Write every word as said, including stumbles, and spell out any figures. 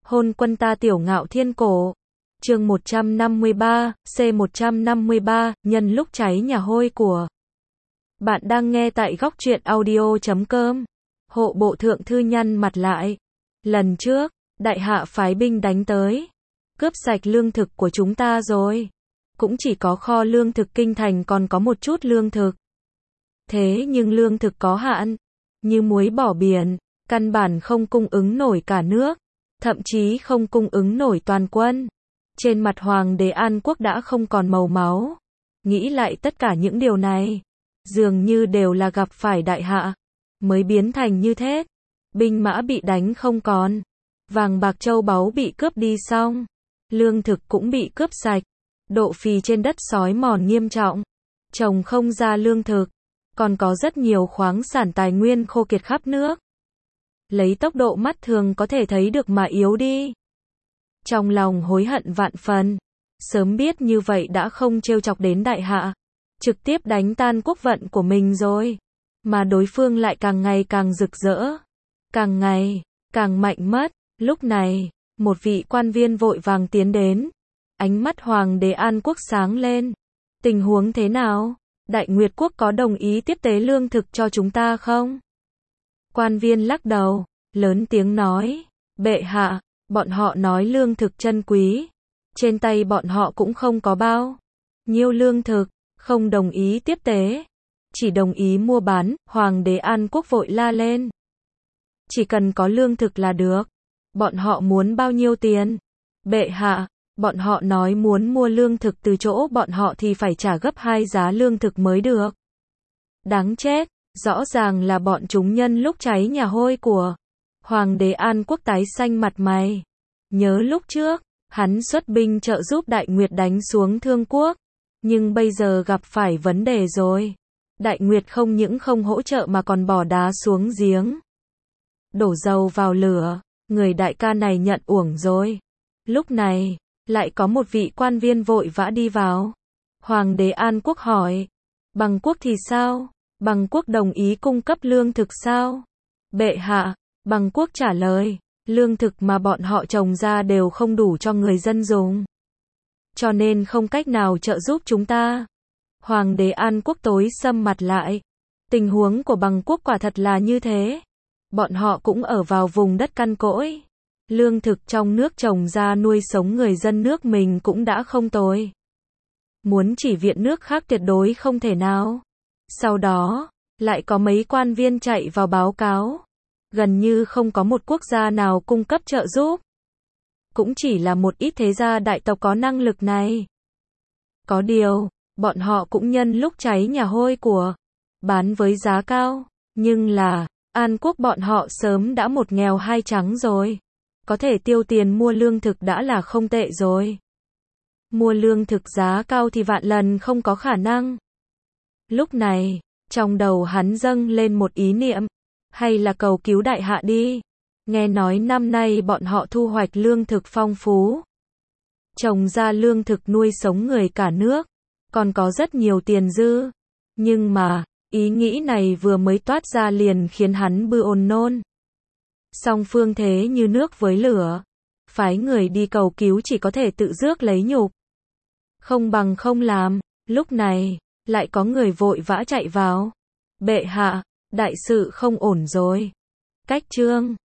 Hôn quân ta tiểu ngạo thiên cổ. Chương một trăm năm mươi ba, C một trăm năm mươi ba, nhân lúc cháy nhà hôi của. Bạn đang nghe tại góc truyện audio chấm com. Hộ bộ thượng thư nhăn mặt lại. Lần trước, đại hạ phái binh đánh tới, cướp sạch lương thực của chúng ta rồi. Cũng chỉ có kho lương thực kinh thành còn có một chút lương thực. Thế nhưng lương thực có hạn, như muối bỏ biển, căn bản không cung ứng nổi cả nước, thậm chí không cung ứng nổi toàn quân. Trên mặt Hoàng đế An Quốc đã không còn màu máu. Nghĩ lại tất cả những điều này, dường như đều là gặp phải đại hạ, mới biến thành như thế. Binh mã bị đánh không còn, vàng bạc châu báu bị cướp đi xong, lương thực cũng bị cướp sạch, độ phì trên đất xói mòn nghiêm trọng, trồng không ra lương thực, còn có rất nhiều khoáng sản tài nguyên khô kiệt khắp nước. Lấy tốc độ mắt thường có thể thấy được mà yếu đi. Trong lòng hối hận vạn phần, sớm biết như vậy đã không trêu chọc đến đại hạ, trực tiếp đánh tan quốc vận của mình rồi. Mà đối phương lại càng ngày càng rực rỡ, càng ngày càng mạnh mất. Lúc này, một vị quan viên vội vàng tiến đến. Ánh mắt Hoàng đế An Quốc sáng lên. Tình huống thế nào? Đại Nguyệt quốc có đồng ý tiếp tế lương thực cho chúng ta không? Quan viên lắc đầu, lớn tiếng nói, bệ hạ, bọn họ nói lương thực chân quý, trên tay bọn họ cũng không có bao nhiêu lương thực, không đồng ý tiếp tế, chỉ đồng ý mua bán. Hoàng đế An Quốc vội la lên, chỉ cần có lương thực là được. Bọn họ muốn bao nhiêu tiền? Bệ hạ, bọn họ nói muốn mua lương thực từ chỗ bọn họ thì phải trả gấp hai giá lương thực mới được. Đáng chết, rõ ràng là bọn chúng nhân lúc cháy nhà hôi của. Hoàng đế An Quốc tái xanh mặt mày. Nhớ lúc trước, hắn xuất binh trợ giúp Đại Nguyệt đánh xuống Thương Quốc, nhưng bây giờ gặp phải vấn đề rồi. Đại Nguyệt không những không hỗ trợ mà còn bỏ đá xuống giếng, đổ dầu vào lửa. Người đại ca này nhận uổng rồi. Lúc này, lại có một vị quan viên vội vã đi vào. Hoàng đế An Quốc hỏi, Bằng quốc thì sao? Bằng quốc đồng ý cung cấp lương thực sao? Bệ hạ, Bằng quốc trả lời, lương thực mà bọn họ trồng ra đều không đủ cho người dân dùng, cho nên không cách nào trợ giúp chúng ta. Hoàng đế An Quốc tối sầm mặt lại. Tình huống của Bằng quốc quả thật là như thế. Bọn họ cũng ở vào vùng đất căn cỗi. Lương thực trong nước trồng ra nuôi sống người dân nước mình cũng đã không tồi. Muốn chỉ viện nước khác tuyệt đối không thể nào. Sau đó, lại có mấy quan viên chạy vào báo cáo. Gần như không có một quốc gia nào cung cấp trợ giúp. Cũng chỉ là một ít thế gia đại tộc có năng lực này. Có điều, bọn họ cũng nhân lúc cháy nhà hôi của, bán với giá cao. Nhưng là, An Quốc bọn họ sớm đã một nghèo hai trắng rồi. Có thể tiêu tiền mua lương thực đã là không tệ rồi. Mua lương thực giá cao thì vạn lần không có khả năng. Lúc này, trong đầu hắn dâng lên một ý niệm. Hay là cầu cứu đại hạ đi. Nghe nói năm nay bọn họ thu hoạch lương thực phong phú, trồng ra lương thực nuôi sống người cả nước, còn có rất nhiều tiền dư. Nhưng mà, ý nghĩ này vừa mới toát ra liền khiến hắn buồn nôn. Song phương thế như nước với lửa. Phái người đi cầu cứu chỉ có thể tự rước lấy nhục. Không bằng không làm. Lúc này, lại có người vội vã chạy vào. Bệ hạ, đại sự không ổn rồi. Cách chương